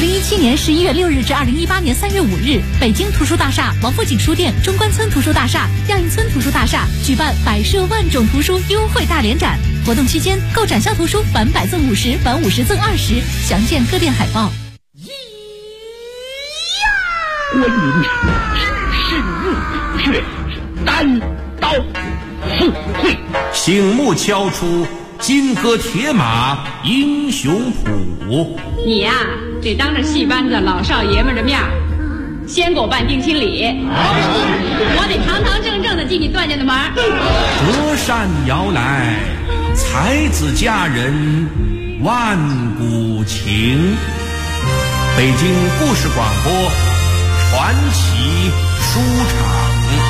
2017年11月6日至2018年3月5日，北京图书大厦、王府井书店、中关村图书大厦、亚运村图书大厦举办百设万种图书优惠大联展。活动期间，购展销图书返100赠50，返50赠20，详见各店海报。 观音是日月，单刀赴会， 醒目敲出金戈铁马英雄谱。 你呀，得当着戏班子老少爷们的面先给我办定亲礼，我得堂堂正正的进你段家的门。 隔山遥来，才子佳人万古情。北京故事广播传奇书场。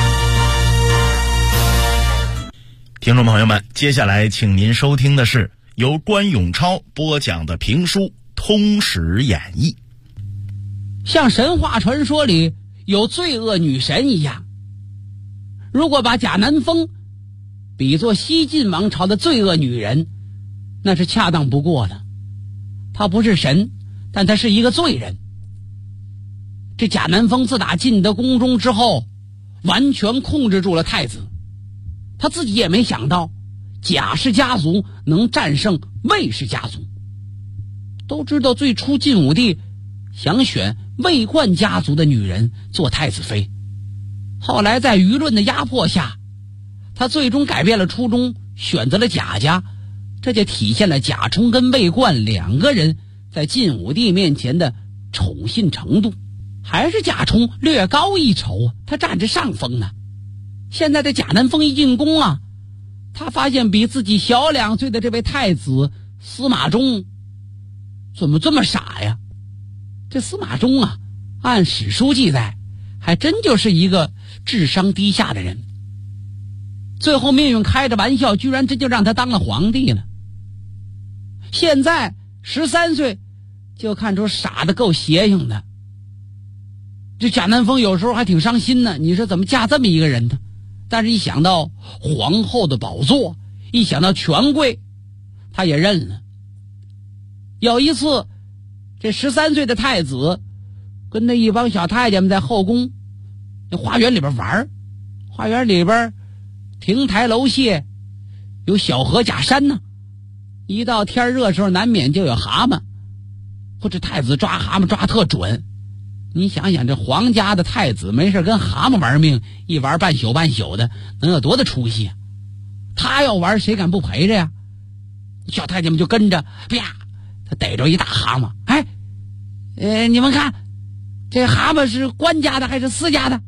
听众朋友们，接下来请您收听的是由关永超播讲的评书《通史演义》。 像神话传说里有罪恶女神一样，如果把贾南风比作西晋王朝的罪恶女人，那是恰当不过的。她不是神，但她是一个罪人。这贾南风自打进得宫中之后，完全控制住了太子。他自己也没想到贾氏家族能战胜魏氏家族。都知道最初晋武帝想选魏冠家族的女人做太子妃，后来在舆论的压迫下，他最终改变了初衷，选择了贾家。这就体现了贾充跟魏冠两个人在晋武帝面前的宠信程度。还是贾充略高一筹，他占着上风呢。现在这贾南风一进宫啊，他发现比自己小2岁的这位太子司马衷怎么这么傻呀？这司马衷啊，按史书记载还真就是一个智商低下的人。最后命运开着玩笑，居然真就让他当了皇帝了。现在13岁就看出傻得够邪性的。这贾南风有时候还挺伤心呢，你说怎么嫁这么一个人呢？但是一想到皇后的宝座，一想到权贵，他也认了。有一次，这13岁的太子跟那一帮小太监们在后宫那花园里边玩，花园里边亭台楼榭，有小河假山呢。一到天热时候，难免就有蛤蟆，或者太子抓蛤蟆抓特准。你想想，这皇家的太子没事跟蛤蟆玩命，一玩半宿半宿的，能有多大出息啊？他要玩，谁敢不陪着呀？小太监们就跟着，啪，他逮着一大蛤蟆。你们看，这蛤蟆是官家的还是私家的？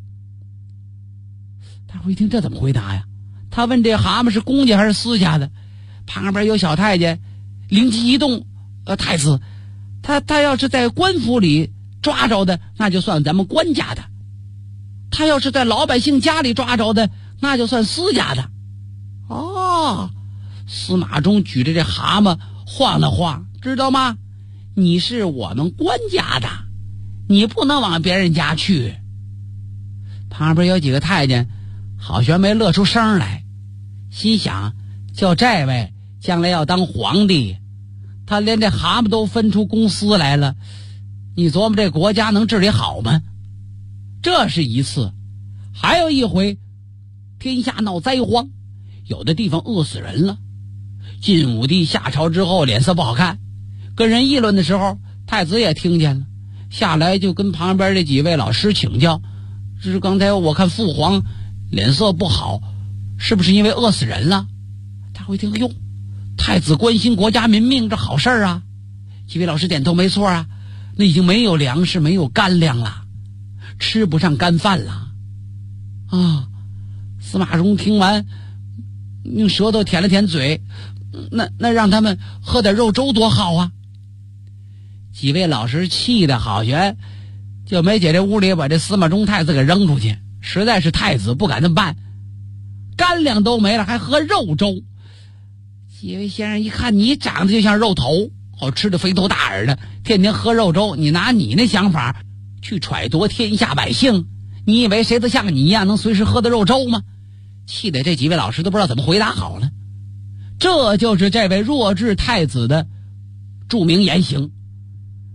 大伙一听，这怎么回答呀？他问这蛤蟆是公家还是私家的，旁边有小太监灵机一动，太子，他要是在官府里抓着的，那就算咱们官家的；他要是在老百姓家里抓着的，那就算私家的。哦，司马衷举着这蛤蟆晃了晃，知道吗？你是我们官家的，你不能往别人家去。旁边有几个太监好像没乐出声来，心想，就这位将来要当皇帝，他连这蛤蟆都分出公司来了，你琢磨这国家能治理好吗？这是一次。还有一回，天下闹灾荒，有的地方饿死人了。晋武帝下朝之后脸色不好看，跟人议论的时候，太子也听见了，下来就跟旁边这几位老师请教，是刚才我看父皇脸色不好，是不是因为饿死人了？他会听，哟，太子关心国家民命，这好事啊。几位老师点头，没错啊，那已经没有粮食，没有干粮了，吃不上干饭了啊！司马衷听完，用舌头舔了舔嘴，那让他们喝点肉粥多好啊！几位老师气得好悬，就没解这屋里把这司马衷太子给扔出去，实在是太子不敢这么办，干粮都没了还喝肉粥。几位先生一看你长得就像肉头，吃的肥头大耳的，天天喝肉粥，你拿你那想法去揣度天下百姓，你以为谁都像你一样能随时喝的肉粥吗？气得这几位老师都不知道怎么回答好了。这就是这位弱智太子的著名言行。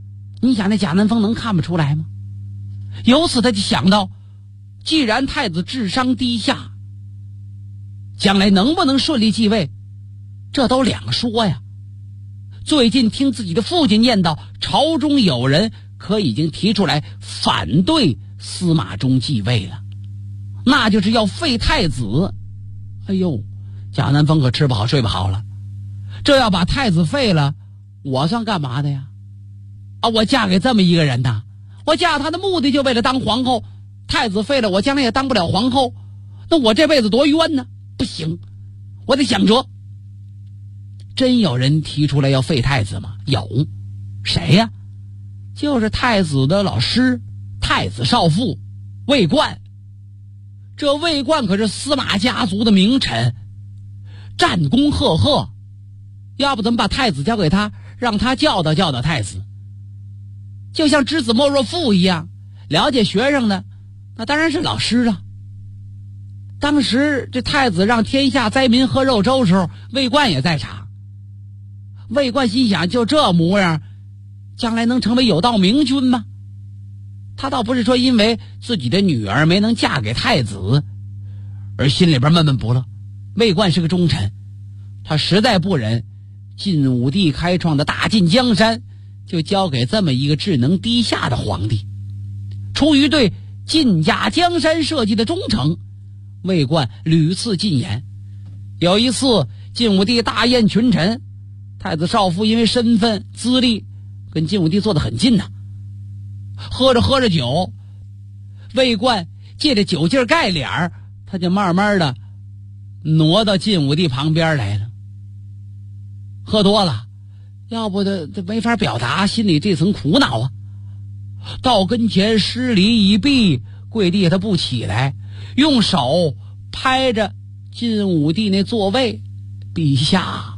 你想那贾南风能看不出来吗？由此他就想到，既然太子智商低下，将来能不能顺利继位，这都两说呀。最近听自己的父亲念叨，朝中有人可已经提出来反对司马衷继位了，那就是要废太子。哎呦，贾南风可吃不好睡不好了，这要把太子废了，我算干嘛的呀？我嫁给这么一个人呐，我嫁他的目的就为了当皇后，太子废了，我将来也当不了皇后，那我这辈子多冤呢！不行，我得想辙。真有人提出来要废太子吗？有。谁呀？就是太子的老师，太子少傅魏冠。这魏冠可是司马家族的名臣，战功赫赫，要不怎么把太子交给他，让他教导教导太子，就像知子莫若父一样，了解学生的那当然是老师了。当时这太子让天下灾民喝肉粥时候，魏冠也在场。魏冠心想，就这模样，将来能成为有道明君吗？他倒不是说因为自己的女儿没能嫁给太子而心里边闷闷不乐，魏冠是个忠臣，他实在不忍晋武帝开创的大晋江山就交给这么一个智能低下的皇帝。出于对晋家江山社稷的忠诚，魏冠屡次进言。有一次晋武帝大宴群臣，太子少傅因为身份资历跟晋武帝坐得很近呐，喝着喝着酒，魏冠借着酒劲盖脸，他就慢慢的挪到晋武帝旁边来了。喝多了，要不他没法表达心里这层苦恼啊。到跟前施礼一毕，跪地下他不起来，用手拍着晋武帝那座位，陛下，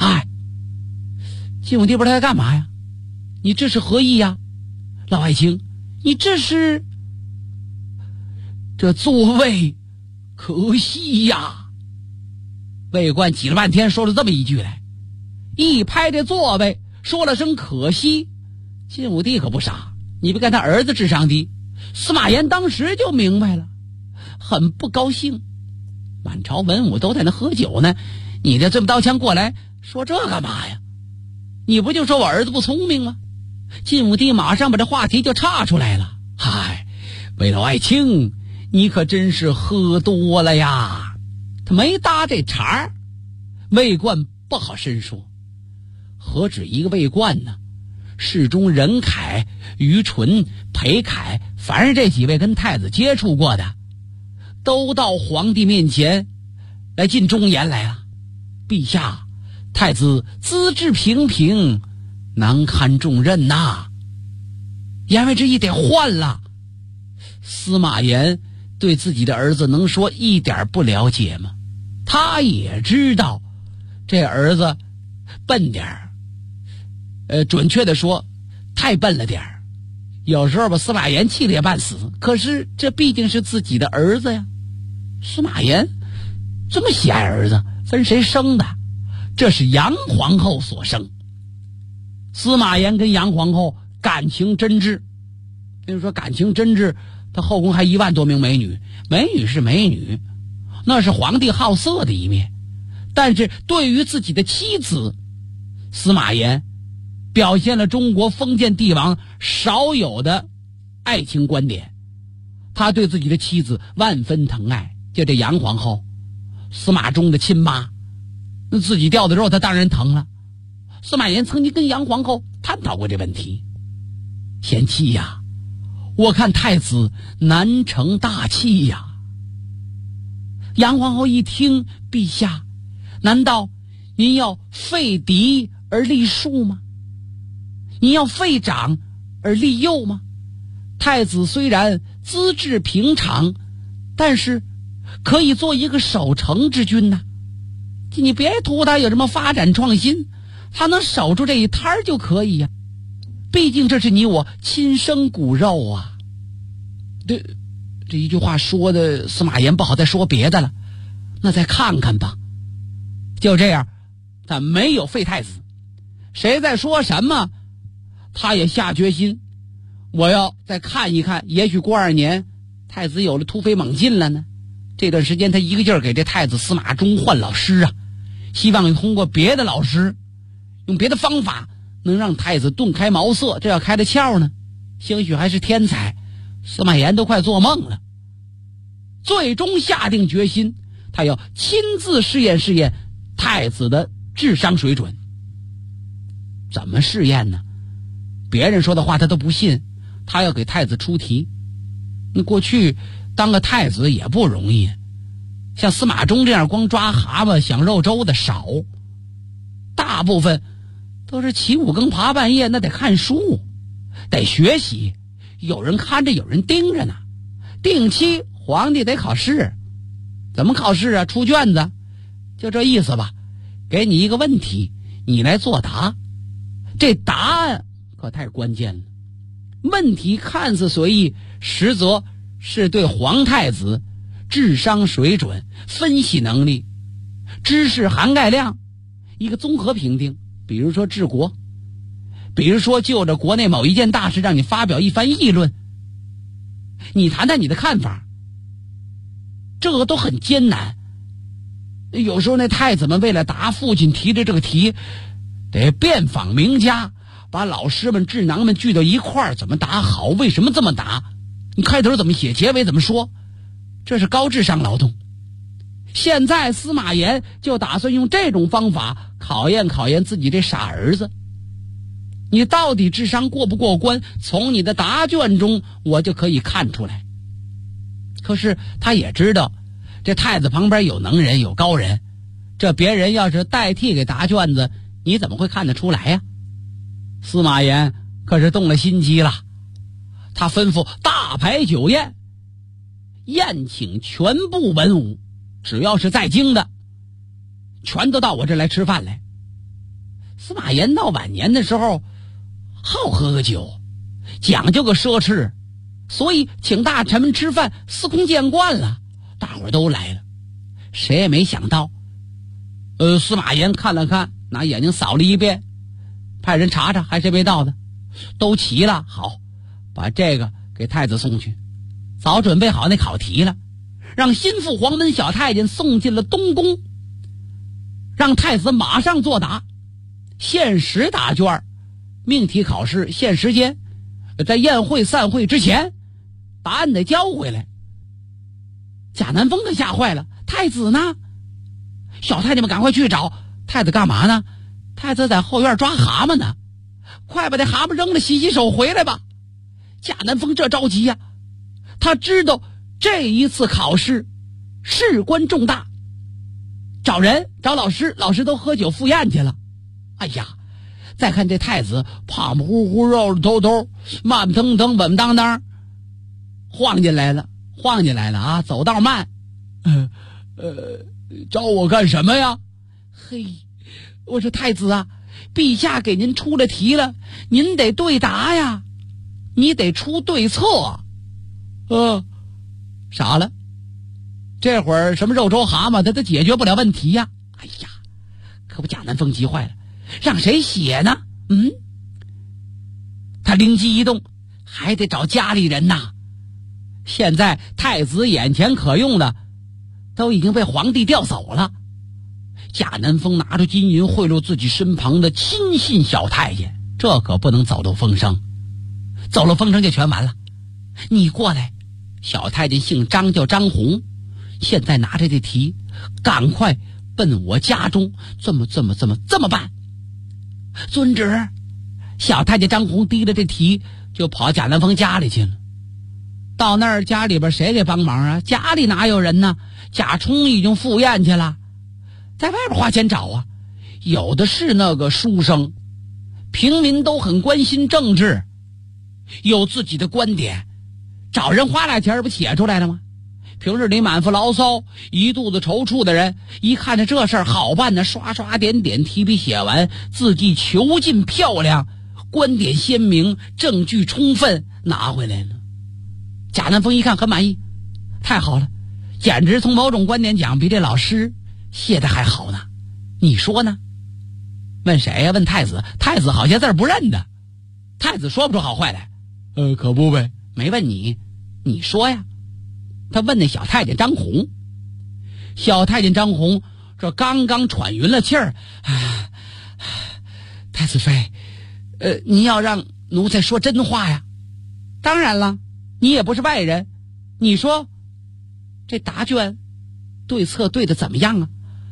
晋武帝不知道在干嘛呀？你这是何意呀？老爱卿，你这是……这座位可惜呀。魏冠挤了半天说了这么一句来，一拍这座位说了声可惜。晋武帝可不傻，你别看他儿子智商低，司马炎当时就明白了，很不高兴。满朝文武都在那喝酒呢，你这么刀枪过来说这干嘛呀？你不就说我儿子不聪明吗？晋武帝马上把这话题就岔出来了。魏老爱卿，你可真是喝多了呀。他没搭这茬，魏冠不好深说。何止一个魏冠呢？世中任恺、于纯、裴凯，凡是这几位跟太子接触过的，都到皇帝面前来进忠言来了。陛下，太子资质平平，难堪重任呐。言外之意得换了。司马炎对自己的儿子能说一点不了解吗？他也知道这儿子笨点儿，准确的说太笨了点儿。有时候把司马炎气得也半死，可是这毕竟是自己的儿子呀。司马炎这么喜爱儿子，分谁生的？这是杨皇后所生。司马炎跟杨皇后感情真挚，比如说感情真挚，他后宫还1万多名美女，美女是美女，那是皇帝好色的一面。但是对于自己的妻子，司马炎表现了中国封建帝王少有的爱情观点。他对自己的妻子万分疼爱，就这杨皇后，司马衷的亲妈，那自己掉的肉他当然疼了。司马炎曾经跟杨皇后探讨过这问题。贤妻呀，我看太子难成大器呀。杨皇后一听，陛下，难道您要废嫡而立庶吗？您要废长而立幼吗？太子虽然资质平常，但是可以做一个守成之君呐。你别图他有什么发展创新，他能守住这一摊就可以呀。毕竟这是你我亲生骨肉啊。这一句话说的司马炎不好再说别的了，那再看看吧。就这样，他没有废太子。谁在说什么， 他也下决心，我要再看一看，也许过2年太子有了突飞猛进了呢。这段时间他一个劲儿给这太子司马衷换老师啊，希望通过别的老师，用别的方法能让太子顿开茅塞。这要开的窍呢，兴许还是天才，司马炎都快做梦了。最终下定决心，他要亲自试验试验太子的智商水准。怎么试验呢？别人说的话他都不信，他要给太子出题。你过去当个太子也不容易，像司马衷这样光抓蛤蟆享肉粥的少，大部分都是起5更爬半夜，那得看书，得学习，有人看着，有人盯着呢。定期皇帝得考试，怎么考试啊？出卷子，就这意思吧。给你一个问题，你来作答，这答案可太关键了。问题看似随意，实则是对皇太子智商水准、分析能力、知识涵盖量一个综合评定。比如说治国，比如说就着国内某一件大事让你发表一番议论，你谈谈你的看法，这个都很艰难。有时候那太子们为了答父亲提的这个题，得遍访名家，把老师们智囊们聚到一块儿，怎么答好，为什么这么答，你开头怎么写，结尾怎么说，这是高智商劳动。现在司马炎就打算用这种方法考验考验自己这傻儿子，你到底智商过不过关，从你的答卷中我就可以看出来。可是他也知道这太子旁边有能人有高人，这别人要是代替给答卷子，你怎么会看得出来呀？司马炎可是动了心机了，他吩咐大排酒宴，宴请全部文武，只要是在京的全都到我这来吃饭来。司马炎到晚年的时候好喝个酒，讲究个奢侈，所以请大臣们吃饭司空见惯了，大伙儿都来了。谁也没想到司马炎看了看，拿眼睛扫了一遍，派人查查还谁没到的，都齐了。好，把这个给太子送去，早准备好那考题了，让心腹黄门小太监送进了东宫，让太子马上作答，限时答卷，命题考试限时间，在宴会散会之前答案得交回来。贾南风可吓坏了，太子呢？小太监们赶快去找太子，干嘛呢？太子在后院抓蛤蟆呢，快把这蛤蟆扔了，洗洗手回来吧。贾南风这着急呀，他知道这一次考试事关重大，找人找老师，老师都喝酒赴宴去了。哎呀，再看这太子胖乎乎肉肉头头，慢腾腾稳当当晃进来了啊，走道慢。找我干什么呀？嘿，我说太子啊，陛下给您出了题了，您得对答呀，你得出对策。傻了，这会儿什么肉粥蛤蟆他都解决不了问题呀。哎呀，可把贾南风急坏了，让谁写呢？他灵机一动，还得找家里人呐。现在太子眼前可用的都已经被皇帝调走了，贾南风拿出金银贿赂自己身旁的亲信小太监，这可不能走漏风声，走了风声就全完了。你过来，小太监姓张，叫张宏，现在拿着这题赶快奔我家中，这么办。遵旨。小太监张宏提了这题就跑贾南风家里去了。到那儿家里边谁给帮忙啊？家里哪有人呢？贾充已经赴宴去了，在外边花钱找啊。有的是那个书生，平民都很关心政治，有自己的观点，找人花俩钱不写出来了吗？平日里满腹牢骚一肚子踌躇的人，一看着这事儿好办呢，刷刷点点提笔写完，字迹遒劲漂亮，观点鲜明，证据充分，拿回来了。贾南风一看很满意，太好了，简直从某种观点讲比这老师写的还好呢。你说呢？问谁呀？问太子。太子好些字不认得。 太子说不出好坏来。可不呗，没问你，你说呀。他问那小太监张红。小太监张红这刚刚喘匀了气儿，太子妃，你要让奴才说真话呀。当然了，你也不是外人，你说这答卷对策对的怎么样啊？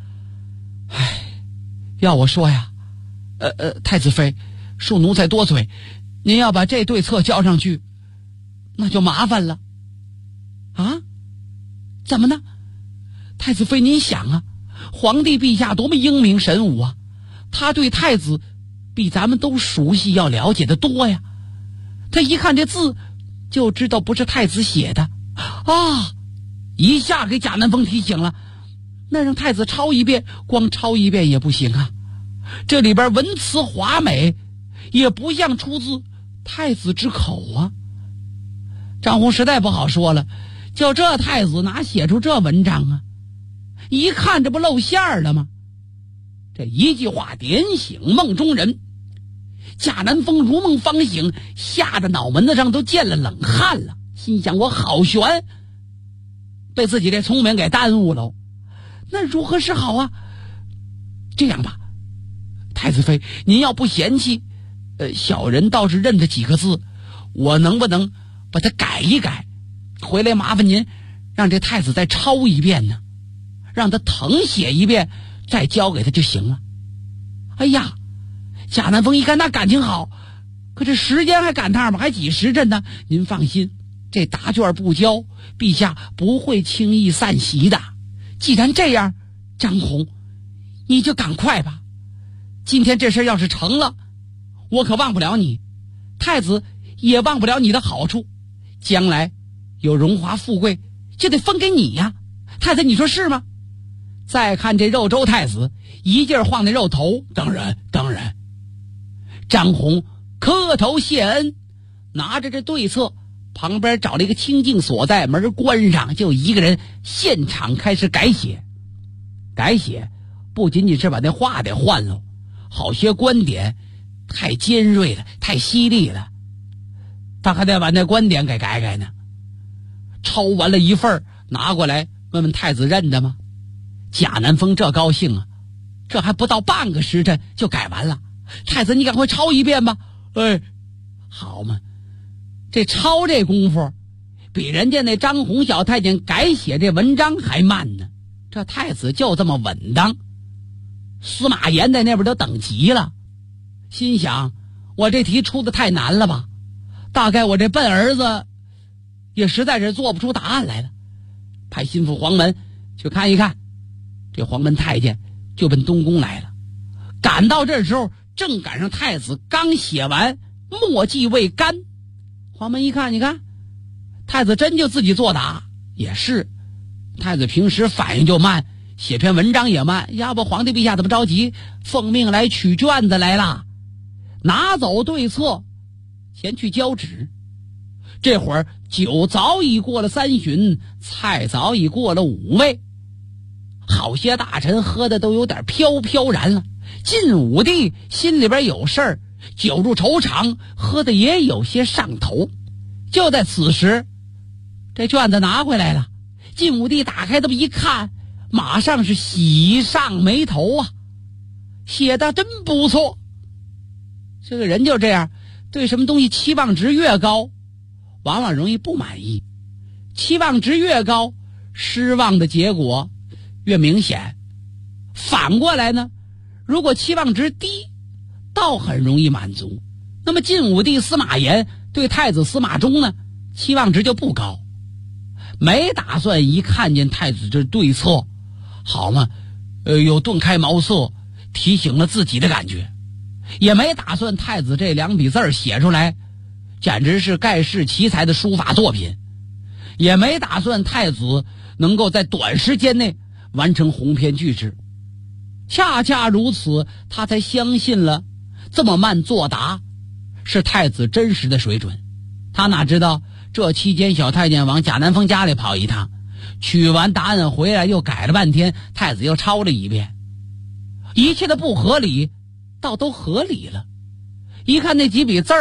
要我说呀，太子妃，恕奴才多嘴，您要把这对策交上去，那就麻烦了。啊？怎么呢？太子妃，您想啊，皇帝陛下多么英明神武啊，他对太子比咱们都熟悉，要了解的多呀。他一看这字就知道不是太子写的啊，一下给贾南风提醒了。那让太子抄一遍，光抄一遍也不行啊，这里边文辞华美，也不像出自太子之口啊。张宏实在不好说了，就这太子哪写出这文章啊？一看这不露馅儿了吗？这一句话点醒梦中人，贾南风如梦方醒，吓得脑门子上都见了冷汗了，心想我好悬，被自己这聪明给耽误了，那如何是好啊？这样吧，太子妃，您要不嫌弃，小人倒是认得几个字，我能不能把它改一改，回来麻烦您让这太子再抄一遍呢，让他誊写一遍，再交给他就行了。哎呀，贾南风一看那感情好，可这时间还赶趟吗？还几时辰呢？您放心，这答卷不交，陛下不会轻易散席的。既然这样，张宏，你就赶快吧。今天这事要是成了，我可忘不了你，太子也忘不了你的好处，将来有荣华富贵就得分给你呀。太子，你说是吗？再看这肉州太子一劲儿晃那肉头，当然当然。张宏磕头谢恩，拿着这对策，旁边找了一个清静所在，门关上，就一个人现场开始改写。改写不仅仅是把那话得换了，好些观点太尖锐了，太犀利了，他还得把那观点给改改呢。抄完了一份，拿过来问问太子认得吗？贾南风这高兴啊，这还不到半个时辰就改完了。太子，你赶快抄一遍吧。好嘛，这抄这功夫比人家那张宏小太监改写这文章还慢呢。这太子就这么稳当，司马炎在那边都等急了，心想我这题出的太难了吧，大概我这笨儿子也实在是做不出答案来了，派心腹黄门去看一看。这黄门太监就奔东宫来了，赶到这时候正赶上太子刚写完墨迹未干。黄门一看，你看太子真就自己作答，也是太子平时反应就慢，写篇文章也慢，要不皇帝陛下怎么着急奉命来取卷子来了？拿走对策前去交旨。这会儿酒早已过了3巡，菜早已过了5味，好些大臣喝的都有点飘飘然了。晋武帝心里边有事儿，酒入愁肠，喝的也有些上头。就在此时，这卷子拿回来了，晋武帝打开这么一看，马上是喜上眉头啊，写的真不错。这个人就这样，对什么东西期望值越高，往往容易不满意，期望值越高，失望的结果越明显。反过来呢，如果期望值低，倒很容易满足。那么晋武帝司马炎对太子司马衷呢，期望值就不高，没打算一看见太子这对策，好嘛，有顿开茅塞，提醒了自己的感觉，也没打算太子这2笔字写出来简直是盖世奇才的书法作品，也没打算太子能够在短时间内完成鸿篇巨制。恰恰如此，他才相信了这么慢作答是太子真实的水准。他哪知道这期间小太监往贾南风家里跑一趟，取完答案回来又改了半天，太子又抄了一遍。一切的不合理倒都合理了。一看那几笔字儿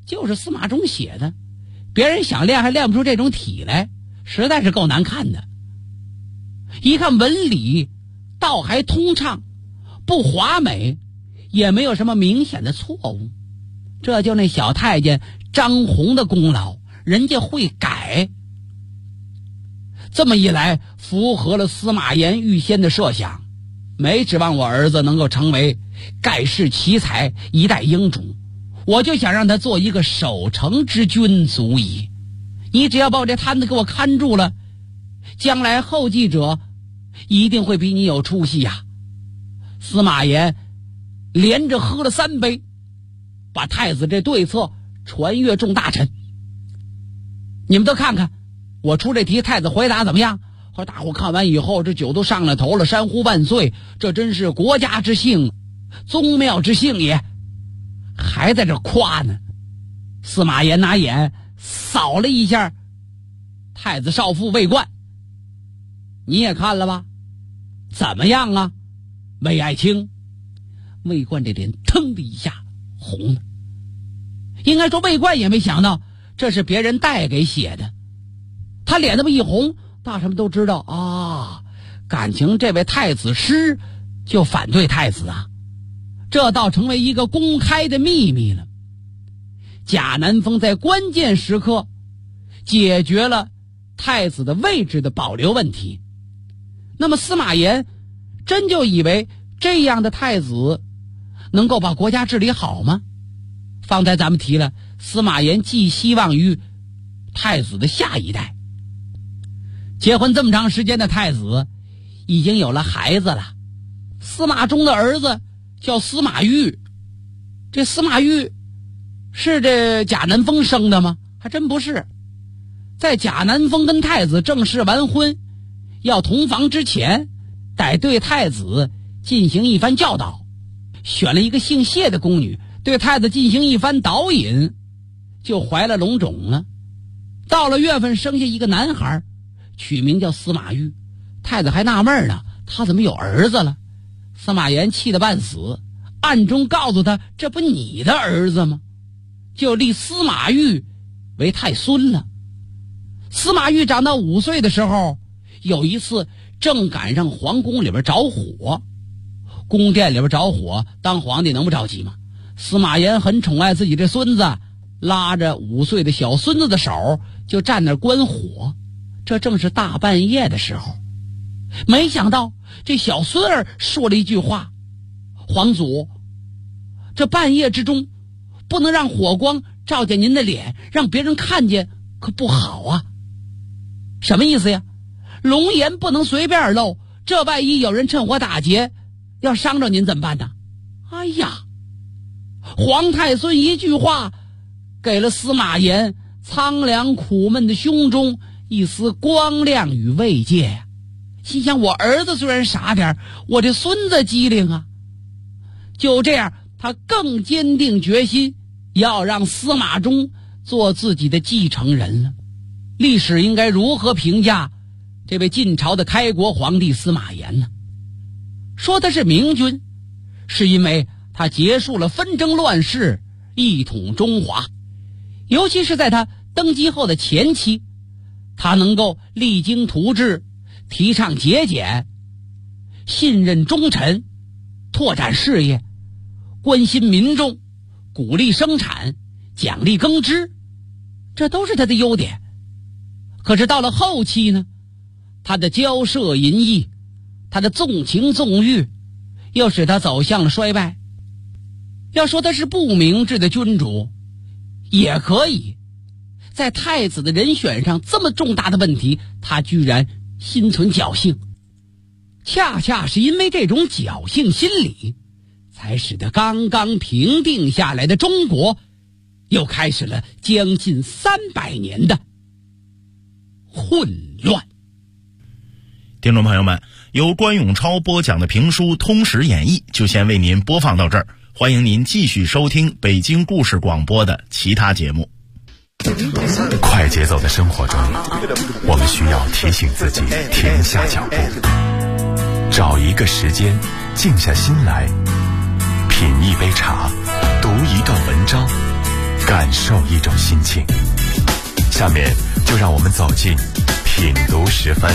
就是司马衷写的，别人想练还练不出这种体来，实在是够难看的。一看文理倒还通畅，不华美，也没有什么明显的错误，这就那小太监张宏的功劳，人家会改。这么一来，符合了司马炎预先的设想，没指望我儿子能够成为盖世奇才一代英主，我就想让他做一个守成之君足矣。你只要把我这摊子给我看住了，将来后继者一定会比你有出息呀。司马炎连着喝了3杯，把太子这对策传阅众大臣。你们都看看我出这题，太子回答怎么样？和大伙看完以后，这酒都上了头了，山呼万岁，这真是国家之幸，宗庙之幸也，还在这夸呢。司马炎拿眼扫了一下太子少傅魏冠，你也看了吧？怎么样啊，魏爱卿？魏冠这脸腾的一下红了。应该说魏冠也没想到这是别人代给写的，他脸那么一红，大臣们都知道啊，感情这位太子师就反对太子啊，这倒成为一个公开的秘密了。贾南风在关键时刻解决了太子的位置的保留问题。那么司马炎真就以为这样的太子能够把国家治理好吗？方才咱们提了，司马炎寄希望于太子的下一代。结婚这么长时间的太子已经有了孩子了，司马衷的儿子叫司马昱。这司马昱是这贾南风生的吗？还真不是。在贾南风跟太子正式完婚要同房之前，得对太子进行一番教导，选了一个姓谢的宫女，对太子进行一番导引，就怀了龙种了。到了月份生下一个男孩，取名叫司马昱。太子还纳闷呢，他怎么有儿子了？司马炎气得半死，暗中告诉他，这不你的儿子吗？就立司马昱为太孙了。司马昱长到5岁的时候，有一次正赶上皇宫里边着火，宫殿里边着火，当皇帝能不着急吗？司马炎很宠爱自己这孙子，拉着5岁的小孙子的手就站那观火。这正是大半夜的时候，没想到这小孙儿说了一句话：皇祖，这半夜之中不能让火光照见您的脸，让别人看见可不好啊。什么意思呀？龙颜不能随便露，这万一有人趁火打劫要伤着您怎么办呢？哎呀，皇太孙一句话给了司马炎苍凉苦闷的胸中一丝光亮与慰藉呀。心想，我儿子虽然傻点，我这孙子机灵啊。就这样，他更坚定决心要让司马衷做自己的继承人了。历史应该如何评价这位晋朝的开国皇帝司马炎呢？说他是明君，是因为他结束了纷争乱世，一统中华。尤其是在他登基后的前期，他能够励精图治，提倡节俭，信任忠臣，拓展事业，关心民众，鼓励生产，奖励耕织，这都是他的优点。可是到了后期呢，他的骄奢淫逸，他的纵情纵欲，又使他走向了衰败。要说他是不明智的君主也可以，在太子的人选上这么重大的问题，他居然心存侥幸。恰恰是因为这种侥幸心理，才使得刚刚平定下来的中国又开始了将近300年的混乱。 听众朋友们，由关永超播讲的评书《通史演义》就先为您播放到这儿，欢迎您继续收听北京故事广播的其他节目。 快节奏的生活中，我们需要提醒自己停下脚步，找一个时间静下心来，品一杯茶，读一段文章， 感受一种心情。下面就让我们走进品读时分。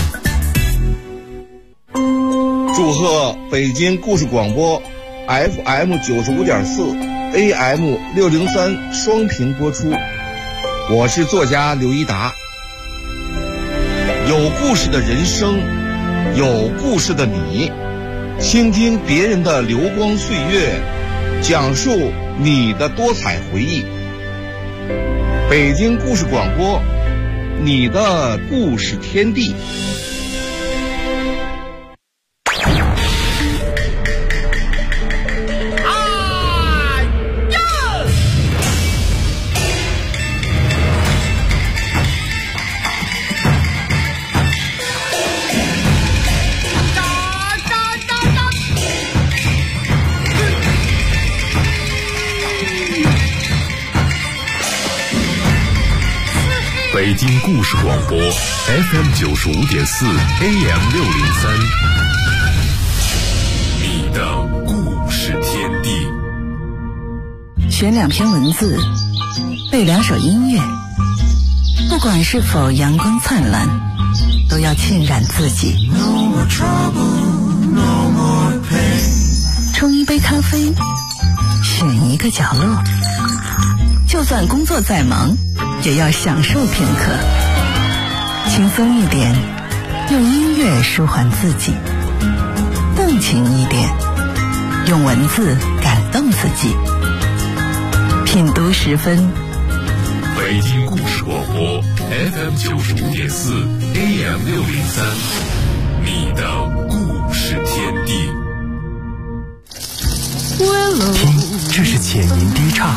祝贺北京故事广播 FM 95.4 AM 603双频播出。我是作家刘一达。有故事的人生，有故事的你，倾听别人的流光岁月，讲述你的多彩回忆。北京故事广播，你的故事天地。 北京故事广播 FM 95.4 AM 603，你的故事天地。 选2篇文字，背2首音乐，不管是否阳光灿烂，都要浸染自己。冲一杯咖啡，选一个角落，就算工作再忙，也要享受片刻，轻松一点，用音乐舒缓自己；动情一点，用文字感动自己。品读时分， 北京故事广播 FM 95.4 AM 603，你的故事天地。 听，这是浅吟低唱；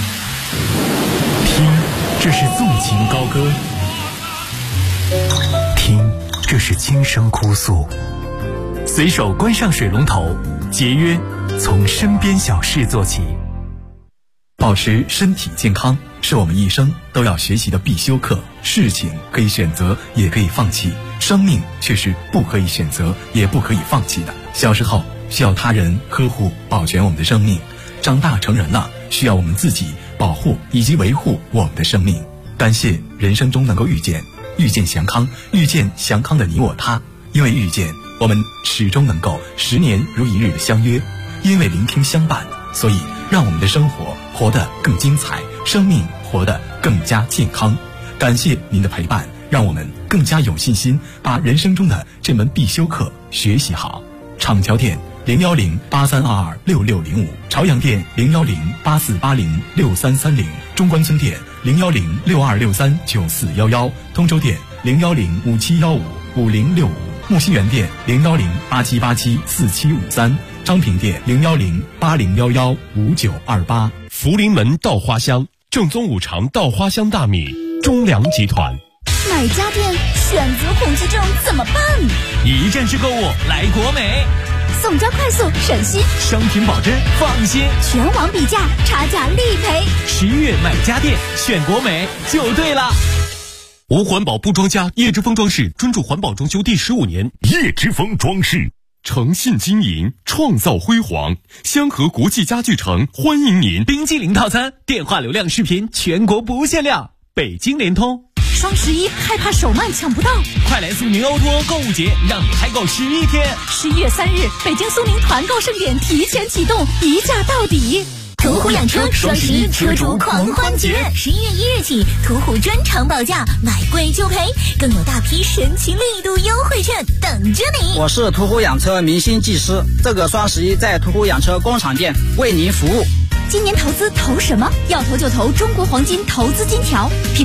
听，这是纵情高歌；听，这是轻声哭诉。随手关上水龙头，节约从身边小事做起。 保持身体健康是我们一生都要学习的必修课。事情可以选择，也可以放弃，生命却是不可以选择，也不可以放弃的。小时候需要他人呵护保全我们的生命，长大成人了需要我们自己保护以及维护我们的生命。感谢人生中能够遇见祥康，遇见祥康的你我他。因为遇见，我们始终能够10年如一日的相约；因为聆听相伴，所以让我们的生活活得更精彩，生命活得更加健康。感谢您的陪伴，让我们更加有信心把人生中的这门必修课学习好。厂桥店01083226605，朝阳店01084806330，中关村店01062639411，通州店01057155065，木樨园店01087874753，张平店01080115928。 福临门稻花香，正宗5常稻花香大米，中粮集团。 买家电选择恐惧症怎么办？ 一站式购物来国美， 送交快速省心， 商品保真放心， 全网比价，差价立赔。 11月买家电选国美就对了。 无环保不装家，叶之峰装饰专注环保装修第15年，叶之峰装饰诚信经营，创造辉煌。香河国际家具城欢迎您。 冰激凌套餐，电话流量视频全国不限量，北京联通。 双11害怕手慢抢不到， 快来苏宁欧托购物节，让你嗨购11天。 11月3日，北京苏宁团购盛典提前启动，一价到底。 途虎养车双11车主狂欢节，11月1日起，途虎专场保价，买贵就赔，更有大批神奇力度优惠券等着你。 我是途虎养车明星技师，这个双11在途虎养车工厂店为您服务。 今年投资投什么？要投就投中国黄金投资金条。